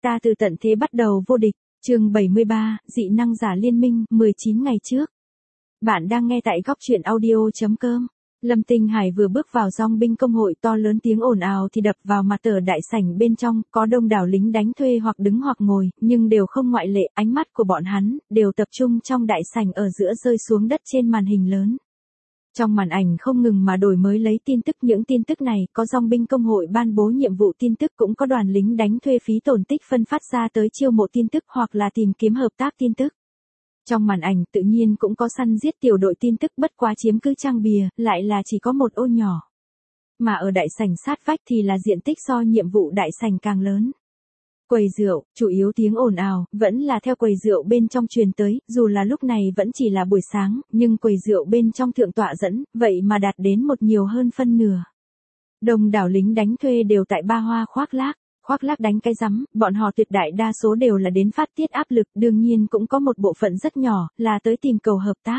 Ta từ tận thế bắt đầu vô địch, chương 73, dị năng giả liên minh, 19 ngày trước. Bạn đang nghe tại góc truyện audio.com. Lâm Tinh Hải vừa bước vào dòng binh công hội, to lớn tiếng ồn ào thì đập vào mặt ở đại sảnh bên trong, có đông đảo lính đánh thuê hoặc đứng hoặc ngồi, nhưng đều không ngoại lệ, ánh mắt của bọn hắn đều tập trung trong đại sảnh ở giữa rơi xuống đất trên màn hình lớn. Trong màn ảnh không ngừng mà đổi mới lấy tin tức, những tin tức này có dòng binh công hội ban bố nhiệm vụ tin tức, cũng có đoàn lính đánh thuê phí tổn tích phân phát ra tới chiêu mộ tin tức hoặc là tìm kiếm hợp tác tin tức. Trong màn ảnh tự nhiên cũng có săn giết tiểu đội tin tức, bất quá chiếm cứ trang bìa, lại là chỉ có một ô nhỏ. Mà ở đại sảnh sát vách thì là diện tích so nhiệm vụ đại sảnh càng lớn. Quầy rượu, chủ yếu tiếng ồn ào, vẫn là theo quầy rượu bên trong truyền tới, dù là lúc này vẫn chỉ là buổi sáng, nhưng quầy rượu bên trong thượng tọa dẫn, vậy mà đạt đến một nhiều hơn phân nửa. Đông đảo lính đánh thuê đều tại ba hoa khoác lác đánh cái rắm, bọn họ tuyệt đại đa số đều là đến phát tiết áp lực, đương nhiên cũng có một bộ phận rất nhỏ, là tới tìm cầu hợp tác.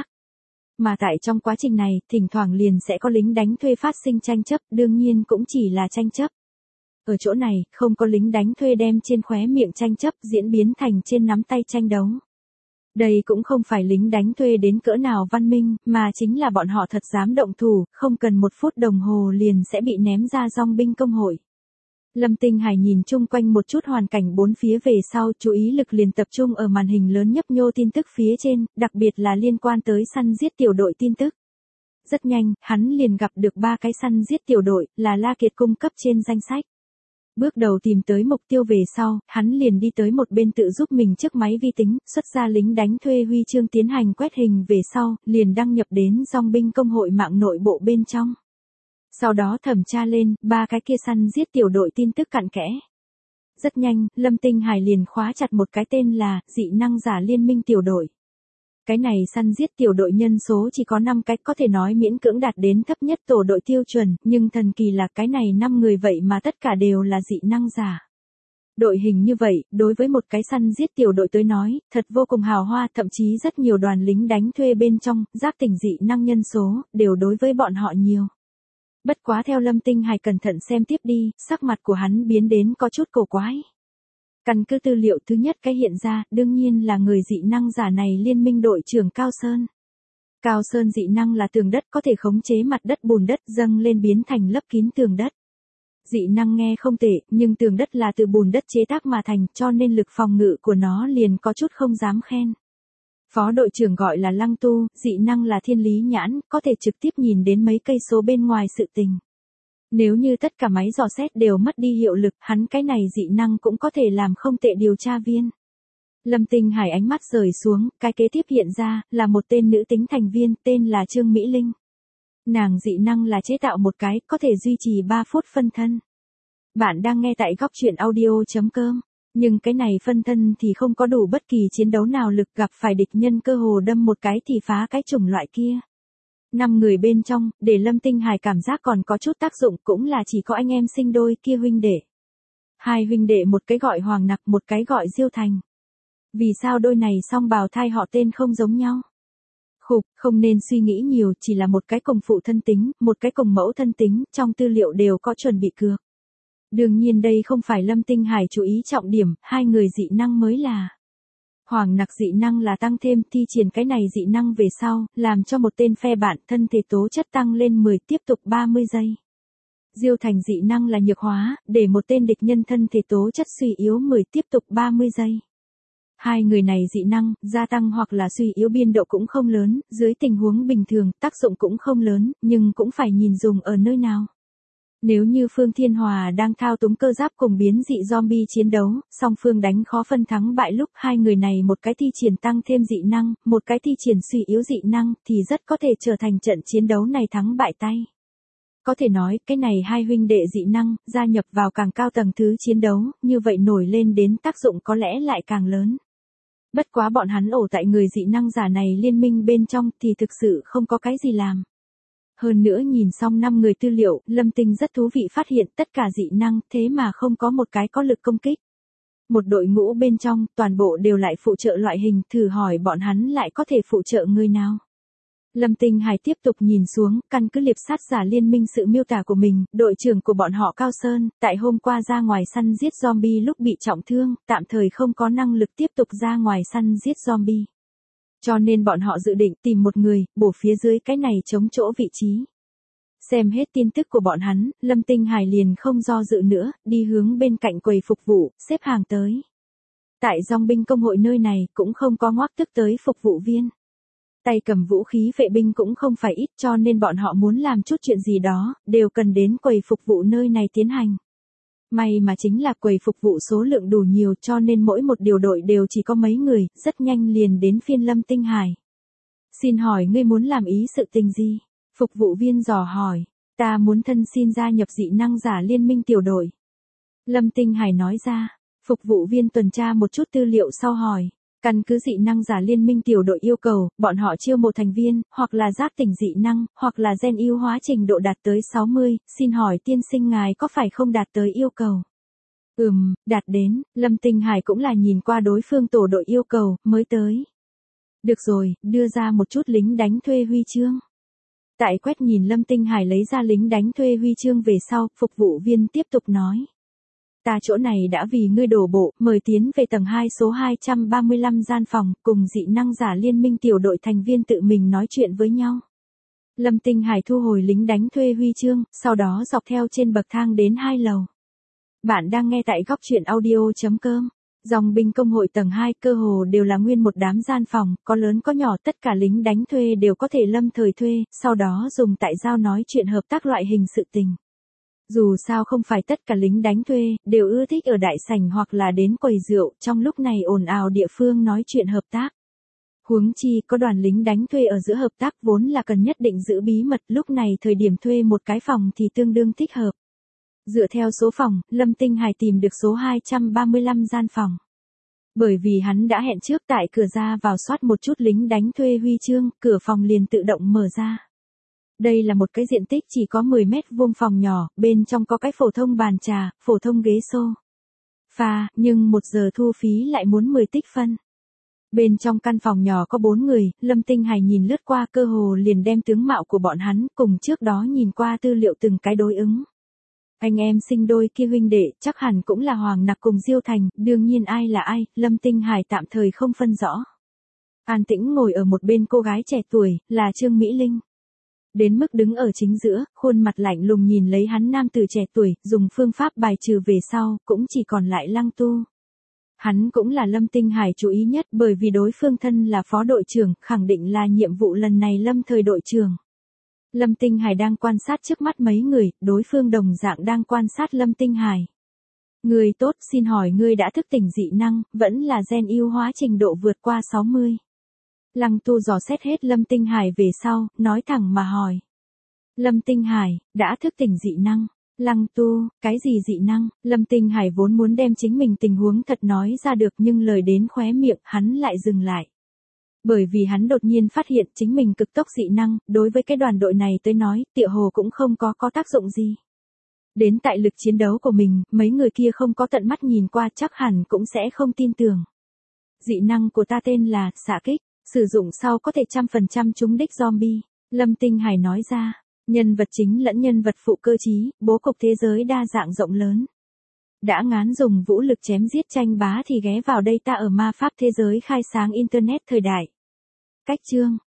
Mà tại trong quá trình này, thỉnh thoảng liền sẽ có lính đánh thuê phát sinh tranh chấp, đương nhiên cũng chỉ là tranh chấp. Ở chỗ này, không có lính đánh thuê đem trên khóe miệng tranh chấp diễn biến thành trên nắm tay tranh đấu. Đây cũng không phải lính đánh thuê đến cỡ nào văn minh, mà chính là bọn họ thật dám động thủ, không cần 1 phút đồng hồ liền sẽ bị ném ra dòng binh công hội. Lâm Tinh Hải nhìn chung quanh một chút hoàn cảnh bốn phía về sau, chú ý lực liền tập trung ở màn hình lớn nhấp nhô tin tức phía trên, đặc biệt là liên quan tới săn giết tiểu đội tin tức. Rất nhanh, hắn liền gặp được 3 cái săn giết tiểu đội, là La Kiệt cung cấp trên danh sách. Bước đầu tìm tới mục tiêu về sau, hắn liền đi tới một bên tự giúp mình trước máy vi tính, xuất ra lính đánh thuê huy chương tiến hành quét hình về sau, liền đăng nhập đến dòng binh công hội mạng nội bộ bên trong. Sau đó thẩm tra lên, 3 cái kia săn giết tiểu đội tin tức cặn kẽ. Rất nhanh, Lâm Tinh Hải liền khóa chặt một cái tên là dị năng giả liên minh tiểu đội. Cái này săn giết tiểu đội nhân số chỉ có 5 cái, có thể nói miễn cưỡng đạt đến thấp nhất tổ đội tiêu chuẩn, nhưng thần kỳ là cái này 5 người vậy mà tất cả đều là dị năng giả. Đội hình như vậy, đối với một cái săn giết tiểu đội tới nói, thật vô cùng hào hoa, thậm chí rất nhiều đoàn lính đánh thuê bên trong, giác tỉnh dị năng nhân số, đều đối với bọn họ nhiều. Bất quá theo Lâm Tinh Hải cẩn thận xem tiếp đi, sắc mặt của hắn biến đến có chút cổ quái. Căn cứ tư liệu thứ nhất cái hiện ra, đương nhiên là người dị năng giả này liên minh đội trưởng Cao Sơn. Cao Sơn dị năng là tường đất, có thể khống chế mặt đất bùn đất dâng lên biến thành lấp kín tường đất. Dị năng nghe không tệ, nhưng tường đất là từ bùn đất chế tác mà thành, cho nên lực phòng ngự của nó liền có chút không dám khen. Phó đội trưởng gọi là Lăng Tu, dị năng là thiên lý nhãn, có thể trực tiếp nhìn đến mấy cây số bên ngoài sự tình. Nếu như tất cả máy dò xét đều mất đi hiệu lực, hắn cái này dị năng cũng có thể làm không tệ điều tra viên. Lâm Tinh Hải ánh mắt rời xuống, cái kế tiếp hiện ra, là một tên nữ tính thành viên, tên là Trương Mỹ Linh. Nàng dị năng là chế tạo một cái, có thể duy trì 3 phút phân thân. Bạn đang nghe tại góc truyện audio.com. Nhưng cái này phân thân thì không có đủ bất kỳ chiến đấu nào lực, gặp phải địch nhân cơ hồ đâm một cái thì phá cái chủng loại kia. 5 người bên trong, để Lâm Tinh Hải cảm giác còn có chút tác dụng, cũng là chỉ có anh em sinh đôi kia huynh đệ. 2 huynh đệ, một cái gọi Hoàng Nặc, một cái gọi Diêu Thành. Vì sao đôi này song bào thai họ tên không giống nhau? Không nên suy nghĩ nhiều, chỉ là một cái cùng phụ thân tính, một cái cùng mẫu thân tính, trong tư liệu đều có chuẩn bị cược. Đương nhiên đây không phải Lâm Tinh Hải chú ý trọng điểm, 2 người dị năng mới là. Hoàng Nặc dị năng là tăng thêm, thi triển cái này dị năng về sau, làm cho một tên phe bạn thân thể tố chất tăng lên 10 tiếp tục 30 giây. Diêu Thành dị năng là nhược hóa, để một tên địch nhân thân thể tố chất suy yếu 10 tiếp tục 30 giây. 2 người này dị năng, gia tăng hoặc là suy yếu biên độ cũng không lớn, dưới tình huống bình thường, tác dụng cũng không lớn, nhưng cũng phải nhìn dùng ở nơi nào. Nếu như Phương Thiên Hòa đang thao túng cơ giáp cùng biến dị zombie chiến đấu, song phương đánh khó phân thắng bại lúc 2 người này một cái thi triển tăng thêm dị năng, một cái thi triển suy yếu dị năng, thì rất có thể trở thành trận chiến đấu này thắng bại tay. Có thể nói, cái này 2 huynh đệ dị năng, gia nhập vào càng cao tầng thứ chiến đấu, như vậy nổi lên đến tác dụng có lẽ lại càng lớn. Bất quá bọn hắn ổ tại người dị năng giả này liên minh bên trong thì thực sự không có cái gì làm. Hơn nữa nhìn xong 5 người tư liệu, Lâm Tinh rất thú vị phát hiện tất cả dị năng, thế mà không có một cái có lực công kích. Một đội ngũ bên trong, toàn bộ đều lại phụ trợ loại hình, thử hỏi bọn hắn lại có thể phụ trợ người nào. Lâm Tinh Hải tiếp tục nhìn xuống, căn cứ liệp sát giả liên minh sự miêu tả của mình, đội trưởng của bọn họ Cao Sơn, tại hôm qua ra ngoài săn giết zombie lúc bị trọng thương, tạm thời không có năng lực tiếp tục ra ngoài săn giết zombie. Cho nên bọn họ dự định tìm một người, bổ phía dưới cái này chống chỗ vị trí. Xem hết tin tức của bọn hắn, Lâm Tinh Hải liền không do dự nữa, đi hướng bên cạnh quầy phục vụ, xếp hàng tới. Tại dòng binh công hội nơi này cũng không có ngoắc tức tới phục vụ viên. Tay cầm vũ khí vệ binh cũng không phải ít, cho nên bọn họ muốn làm chút chuyện gì đó, đều cần đến quầy phục vụ nơi này tiến hành. May mà chính là quầy phục vụ số lượng đủ nhiều, cho nên mỗi một điều đội đều chỉ có mấy người, rất nhanh liền đến phiên Lâm Tinh Hải. Xin hỏi ngươi muốn làm ý sự tình gì? Phục vụ viên dò hỏi. Ta muốn thân xin gia nhập dị năng giả liên minh tiểu đội. Lâm Tinh Hải nói ra. Phục vụ viên tuần tra một chút tư liệu sau hỏi. Căn cứ dị năng giả liên minh tiểu đội yêu cầu, bọn họ chiêu một thành viên, hoặc là giác tỉnh dị năng, hoặc là gen ưu hóa trình độ đạt tới 60, xin hỏi tiên sinh ngài có phải không đạt tới yêu cầu? Đạt đến, Lâm Tinh Hải cũng là nhìn qua đối phương tổ đội yêu cầu, mới tới. Được rồi, đưa ra một chút lính đánh thuê huy chương. Tại quét nhìn Lâm Tinh Hải lấy ra lính đánh thuê huy chương về sau, phục vụ viên tiếp tục nói. Ta chỗ này đã vì ngươi đổ bộ, mời tiến về tầng 2 số 235 gian phòng, cùng dị năng giả liên minh tiểu đội thành viên tự mình nói chuyện với nhau. Lâm Tinh Hải thu hồi lính đánh thuê huy chương, sau đó dọc theo trên bậc thang đến 2 lầu. Bạn đang nghe tại góc truyện audio.com. Dòng binh công hội tầng 2 cơ hồ đều là nguyên một đám gian phòng, có lớn có nhỏ, tất cả lính đánh thuê đều có thể lâm thời thuê, sau đó dùng tại giao nói chuyện hợp tác loại hình sự tình. Dù sao không phải tất cả lính đánh thuê, đều ưa thích ở đại sảnh hoặc là đến quầy rượu, trong lúc này ồn ào địa phương nói chuyện hợp tác. Huống chi có đoàn lính đánh thuê ở giữa hợp tác vốn là cần nhất định giữ bí mật, lúc này thời điểm thuê một cái phòng thì tương đương thích hợp. Dựa theo số phòng, Lâm Tinh Hải tìm được số 235 gian phòng. Bởi vì hắn đã hẹn trước tại cửa ra vào soát một chút lính đánh thuê huy chương, cửa phòng liền tự động mở ra. Đây là một cái diện tích chỉ có 10 mét vuông phòng nhỏ, bên trong có cái phổ thông bàn trà, phổ thông ghế sofa, nhưng 1 giờ thu phí lại muốn 10 tích phân. Bên trong căn phòng nhỏ có 4 người, Lâm Tinh Hải nhìn lướt qua cơ hồ liền đem tướng mạo của bọn hắn cùng trước đó nhìn qua tư liệu từng cái đối ứng. Anh em sinh đôi kia huynh đệ, chắc hẳn cũng là Hoàng Nặc cùng Diêu Thành, đương nhiên ai là ai, Lâm Tinh Hải tạm thời không phân rõ. An tĩnh ngồi ở một bên cô gái trẻ tuổi, là Trương Mỹ Linh. Đến mức đứng ở chính giữa, khuôn mặt lạnh lùng nhìn lấy hắn nam tử trẻ tuổi, dùng phương pháp bài trừ về sau, cũng chỉ còn lại Lăng Tu. Hắn cũng là Lâm Tinh Hải chú ý nhất bởi vì đối phương thân là phó đội trưởng, khẳng định là nhiệm vụ lần này lâm thời đội trưởng. Lâm Tinh Hải đang quan sát trước mắt mấy người, đối phương đồng dạng đang quan sát Lâm Tinh Hải. Người tốt, xin hỏi ngươi đã thức tỉnh dị năng, vẫn là gen ưu hóa trình độ vượt qua 60. Lăng Tu dò xét hết Lâm Tinh Hải về sau, nói thẳng mà hỏi. Lâm Tinh Hải, đã thức tỉnh dị năng. Lăng Tu, cái gì dị năng? Lâm Tinh Hải vốn muốn đem chính mình tình huống thật nói ra được nhưng lời đến khóe miệng, hắn lại dừng lại. Bởi vì hắn đột nhiên phát hiện chính mình cực tốc dị năng, đối với cái đoàn đội này tới nói, tựa hồ cũng không có tác dụng gì. Đến tại lực chiến đấu của mình, mấy người kia không có tận mắt nhìn qua chắc hẳn cũng sẽ không tin tưởng. Dị năng của ta tên là xạ kích, sử dụng sau có thể 100% trúng đích zombie. Lâm Tinh Hải nói ra, nhân vật chính lẫn nhân vật phụ cơ trí, bố cục thế giới đa dạng rộng lớn. Đã ngán dùng vũ lực chém giết tranh bá thì ghé vào đây ta ở ma pháp thế giới khai sáng internet thời đại. Cách chương,